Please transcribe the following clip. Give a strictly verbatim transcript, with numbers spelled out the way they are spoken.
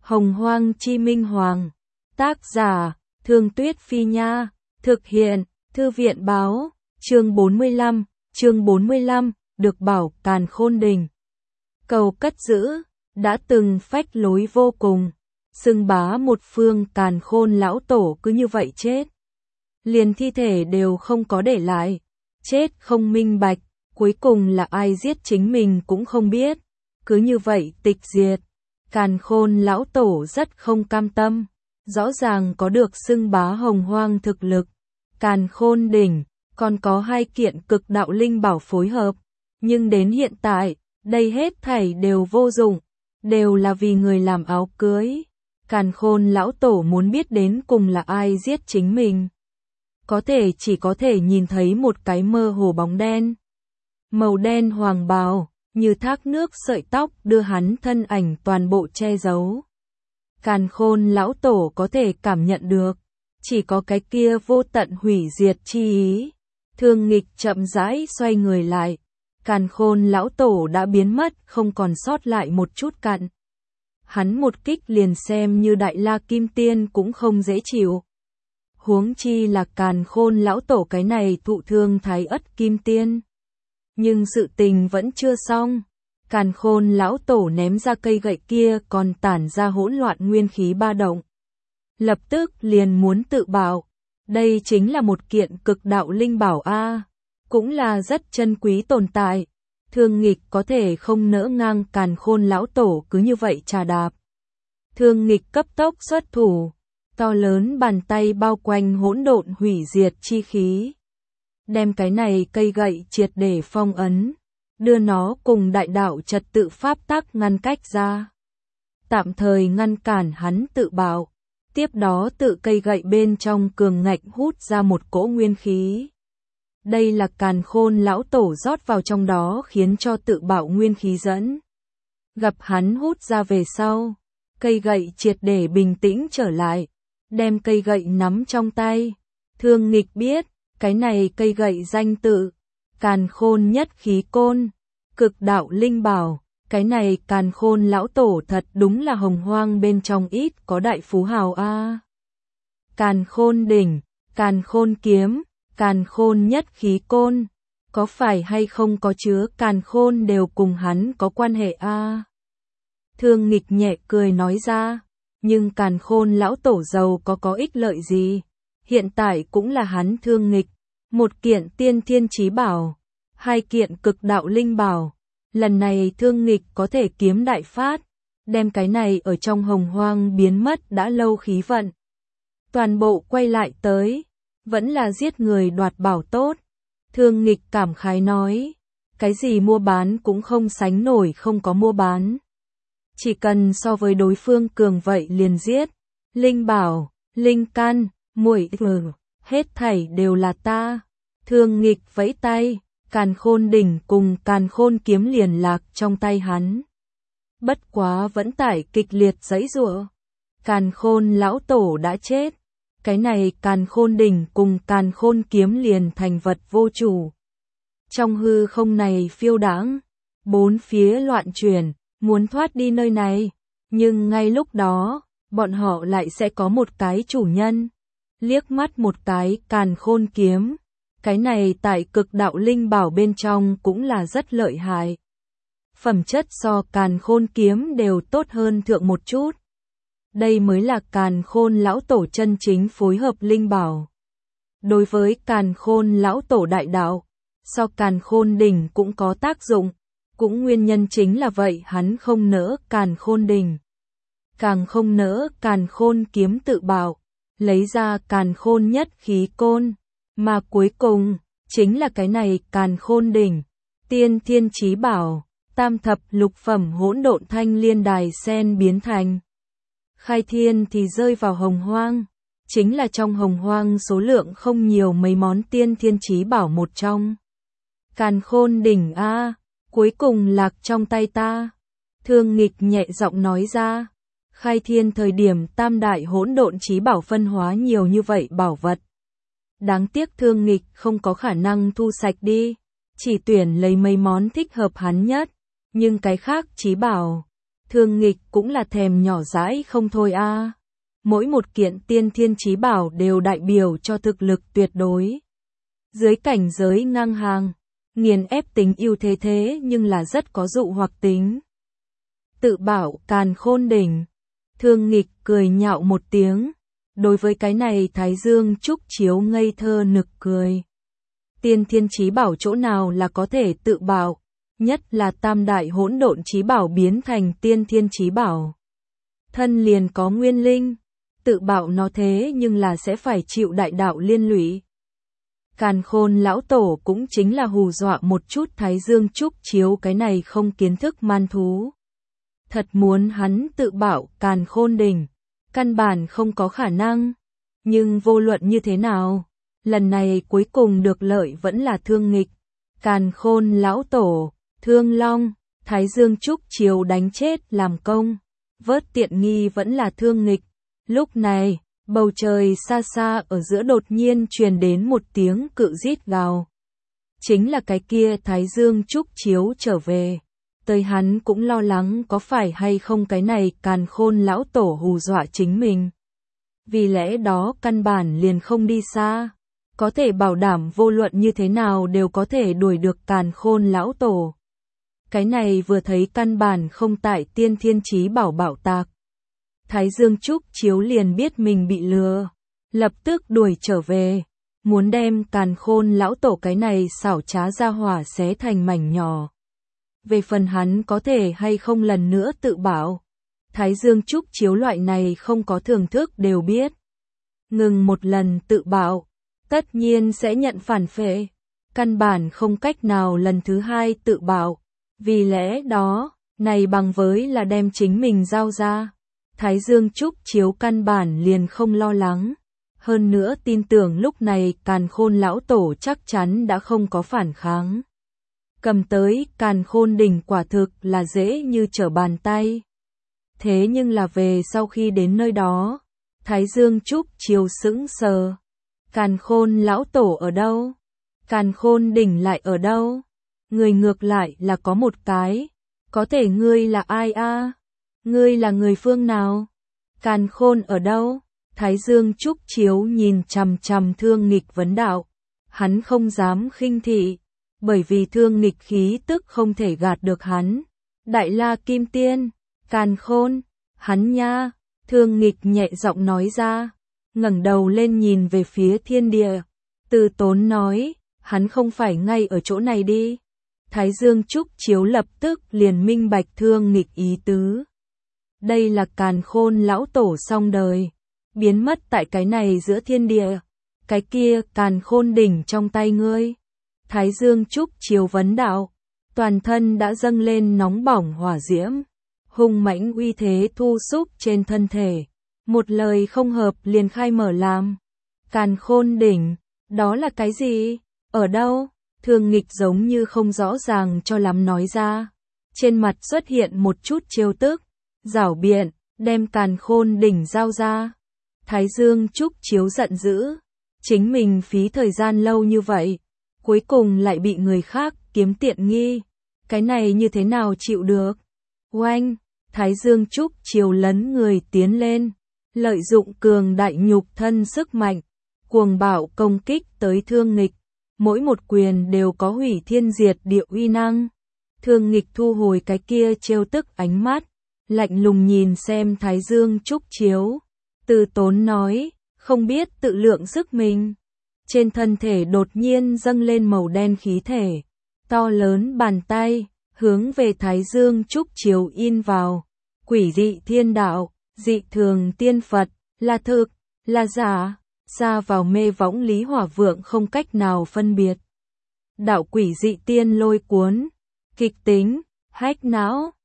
Hồng Hoang Chi Minh Hoàng. Tác giả, Thương Tuyết Phi Nha. Thực hiện, Thư viện Báo. Chương bốn mươi lăm, chương bốn mươi lăm, được bảo Càn Khôn Đỉnh. Cầu cất giữ, đã từng phách lối vô cùng, xưng bá một phương Càn Khôn lão tổ cứ như vậy chết. Liền thi thể đều không có để lại, chết không minh bạch, cuối cùng là ai giết chính mình cũng không biết, cứ như vậy tịch diệt. Càn Khôn lão tổ rất không cam tâm, rõ ràng có được xưng bá hồng hoang thực lực, Càn Khôn Đỉnh, còn có hai kiện cực đạo linh bảo phối hợp, nhưng đến hiện tại, đây hết thảy đều vô dụng, đều là vì người làm áo cưới. Càn Khôn lão tổ muốn biết đến cùng là ai giết chính mình. Có thể chỉ có thể nhìn thấy một cái mơ hồ bóng đen. Màu đen hoàng bào, như thác nước sợi tóc đưa hắn thân ảnh toàn bộ che giấu. Càn Khôn lão tổ có thể cảm nhận được, chỉ có cái kia vô tận hủy diệt chi ý. Thương Nghịch chậm rãi xoay người lại, Càn Khôn lão tổ đã biến mất không còn sót lại một chút cặn. Hắn một kích liền xem như Đại La Kim Tiên cũng không dễ chịu. Huống chi là Càn Khôn lão tổ cái này thụ thương Thái Ất Kim Tiên. Nhưng sự tình vẫn chưa xong. Càn Khôn lão tổ ném ra cây gậy kia còn tản ra hỗn loạn nguyên khí ba động. Lập tức liền muốn tự bảo. Đây chính là một kiện cực đạo linh bảo a, cũng là rất chân quý tồn tại. Thương Nghịch có thể không nỡ ngang Càn Khôn lão tổ cứ như vậy trà đạp. Thương Nghịch cấp tốc xuất thủ, to lớn bàn tay bao quanh hỗn độn hủy diệt chi khí, đem cái này cây gậy triệt để phong ấn, đưa nó cùng đại đạo trật tự pháp tắc ngăn cách ra. Tạm thời ngăn cản hắn tự bảo, tiếp đó tự cây gậy bên trong cường ngạnh hút ra một cỗ nguyên khí. Đây là Càn Khôn lão tổ rót vào trong đó khiến cho tự bảo nguyên khí dẫn. Gặp hắn hút ra về sau, cây gậy triệt để bình tĩnh trở lại, đem cây gậy nắm trong tay. Thương Nghịch biết, cái này cây gậy danh tự, Càn Khôn Nhất Khí Côn, cực đạo linh bảo, cái này Càn Khôn lão tổ thật đúng là hồng hoang bên trong ít có đại phú hào a. À. Càn Khôn Đỉnh, Càn Khôn Kiếm, Càn Khôn Nhất Khí Côn, có phải hay không có chứa Càn Khôn đều cùng hắn có quan hệ a. À. Thương Nghịch nhẹ cười nói ra, nhưng Càn Khôn lão tổ giàu có có ích lợi gì, hiện tại cũng là hắn Thương Nghịch, một kiện tiên thiên chí bảo, hai kiện cực đạo linh bảo, lần này Thương Nghịch có thể kiếm đại phát, đem cái này ở trong hồng hoang biến mất đã lâu khí vận. Toàn bộ quay lại tới, vẫn là giết người đoạt bảo tốt. Thương Nghịch cảm khái nói, cái gì mua bán cũng không sánh nổi không có mua bán. Chỉ cần so với đối phương cường vậy liền giết. Linh bảo, linh căn, muội ừ, hết thảy đều là ta. Thương Nghịch vẫy tay, Càn Khôn Đỉnh cùng Càn Khôn Kiếm liền lạc trong tay hắn. Bất quá vẫn tải kịch liệt giãy giụa. Càn Khôn lão tổ đã chết, cái này Càn Khôn Đỉnh cùng Càn Khôn Kiếm liền thành vật vô chủ. Trong hư không này phiêu đãng, bốn phía loạn chuyển, muốn thoát đi nơi này, nhưng ngay lúc đó, bọn họ lại sẽ có một cái chủ nhân. Liếc mắt một cái Càn Khôn Kiếm, cái này tại cực đạo linh bảo bên trong cũng là rất lợi hại. Phẩm chất so Càn Khôn Kiếm đều tốt hơn thượng một chút. Đây mới là Càn Khôn lão tổ chân chính phối hợp linh bảo. Đối với Càn Khôn lão tổ đại đạo, so Càn Khôn Đỉnh cũng có tác dụng, cũng nguyên nhân chính là vậy hắn không nỡ Càn Khôn Đỉnh, càng không nỡ Càn Khôn Kiếm tự bảo, lấy ra Càn Khôn Nhất Khí Côn, mà cuối cùng chính là cái này Càn Khôn Đỉnh, tiên thiên chí bảo, tam thập lục phẩm hỗn độn thanh liên đài sen biến thành. Khai thiên thì rơi vào hồng hoang, chính là trong hồng hoang số lượng không nhiều mấy món tiên thiên chí bảo một trong. Càn Khôn Đỉnh a, cuối cùng lạc trong tay ta. Thương Nghịch nhẹ giọng nói ra, khai thiên thời điểm tam đại hỗn độn chí bảo phân hóa nhiều như vậy bảo vật. Đáng tiếc Thương Nghịch không có khả năng thu sạch đi, chỉ tuyển lấy mấy món thích hợp hắn nhất, nhưng cái khác chí bảo, Thương Nghịch cũng là thèm nhỏ dãi không thôi a. À. Mỗi một kiện tiên thiên chí bảo đều đại biểu cho thực lực tuyệt đối. Dưới cảnh giới ngang hàng, nghiền ép tính ưu thế thế nhưng là rất có dụ hoặc tính. Tự bảo Càn Khôn Đỉnh. Thương Nghịch cười nhạo một tiếng. Đối với cái này Thái Dương Trúc Chiếu ngây thơ nực cười. Tiên thiên chí bảo chỗ nào là có thể tự bảo, nhất là tam đại hỗn độn chí bảo biến thành tiên thiên chí bảo. Thân liền có nguyên linh, tự bảo nó thế nhưng là sẽ phải chịu đại đạo liên lụy. Càn Khôn lão tổ cũng chính là hù dọa một chút Thái Dương Trúc Chiếu cái này không kiến thức man thú. Thật muốn hắn tự bảo Càn Khôn Đỉnh, căn bản không có khả năng. Nhưng vô luận như thế nào, lần này cuối cùng được lợi vẫn là Thương Nghịch. Càn Khôn lão tổ, Thương Long, Thái Dương Trúc Chiếu đánh chết làm công, vớt tiện nghi vẫn là Thương Nghịch. Lúc này, bầu trời xa xa ở giữa đột nhiên truyền đến một tiếng cự rít gào. Chính là cái kia Thái Dương Trúc Chiếu trở về. Tới hắn cũng lo lắng có phải hay không cái này Càn Khôn lão tổ hù dọa chính mình. Vì lẽ đó căn bản liền không đi xa. Có thể bảo đảm vô luận như thế nào đều có thể đuổi được Càn Khôn lão tổ. Cái này vừa thấy căn bản không tại tiên thiên chí bảo bảo tạc. Thái Dương Trúc Chiếu liền biết mình bị lừa. Lập tức đuổi trở về. Muốn đem Càn Khôn lão tổ cái này xảo trá ra hỏa xé thành mảnh nhỏ. Về phần hắn có thể hay không lần nữa tự bảo. Thái Dương Trúc Chiếu loại này không có thưởng thức đều biết. Ngừng một lần tự bảo, tất nhiên sẽ nhận phản phệ. Căn bản không cách nào lần thứ hai tự bảo. Vì lẽ đó, này bằng với là đem chính mình giao ra. Thái Dương Trúc Chiếu căn bản liền không lo lắng. Hơn nữa tin tưởng lúc này Càn Khôn lão tổ chắc chắn đã không có phản kháng. Cầm tới Càn Khôn Đỉnh quả thực là dễ như trở bàn tay. Thế nhưng là về sau khi đến nơi đó, Thái Dương Trúc Chiếu sững sờ. Càn Khôn lão tổ ở đâu? Càn Khôn Đỉnh lại ở đâu? Người ngược lại là có một cái. Có thể ngươi là ai a? À? Ngươi là người phương nào? Càn Khôn ở đâu? Thái Dương Trúc Chiếu nhìn chằm chằm Thương Nghịch vấn đạo. Hắn không dám khinh thị. Bởi vì Thương Nghịch khí tức không thể gạt được hắn. Đại La Kim Tiên, Càn Khôn, hắn nha, Thương Nghịch nhẹ giọng nói ra, ngẩng đầu lên nhìn về phía thiên địa. Từ Tốn nói, hắn không phải ngay ở chỗ này đi. Thái Dương Trúc Chiếu lập tức liền minh bạch Thương Nghịch ý tứ. Đây là Càn Khôn lão tổ xong đời, biến mất tại cái này giữa thiên địa. Cái kia Càn Khôn Đỉnh trong tay ngươi. Thái Dương Trúc Chiếu vấn đạo, toàn thân đã dâng lên nóng bỏng hỏa diễm, hung mãnh uy thế thu xúc trên thân thể, một lời không hợp liền khai mở làm. Càn Khôn Đỉnh, đó là cái gì? Ở đâu? Thương Nghịch giống như không rõ ràng cho lắm nói ra, trên mặt xuất hiện một chút trêu tức, giảo biện, đem Càn Khôn Đỉnh giao ra. Thái Dương Trúc Chiếu giận dữ, chính mình phí thời gian lâu như vậy. Cuối cùng lại bị người khác kiếm tiện nghi. Cái này như thế nào chịu được? Oanh! Thái Dương Trúc Chiếu lấn người tiến lên. Lợi dụng cường đại nhục thân sức mạnh. Cuồng bạo công kích tới Thương Nghịch. Mỗi một quyền đều có hủy thiên diệt địa uy năng. Thương Nghịch thu hồi cái kia trêu tức ánh mắt. Lạnh lùng nhìn xem Thái Dương Trúc Chiếu. Từ Tốn nói, không biết tự lượng sức mình. Trên thân thể đột nhiên dâng lên màu đen khí thể, to lớn bàn tay, hướng về Thái Dương Trúc Chiếu in vào. Quỷ dị thiên đạo, dị thường tiên Phật, là thực, là giả, xa vào mê võng Lý Hỏa Vượng không cách nào phân biệt. Đạo quỷ dị tiên lôi cuốn, kịch tính, hách não,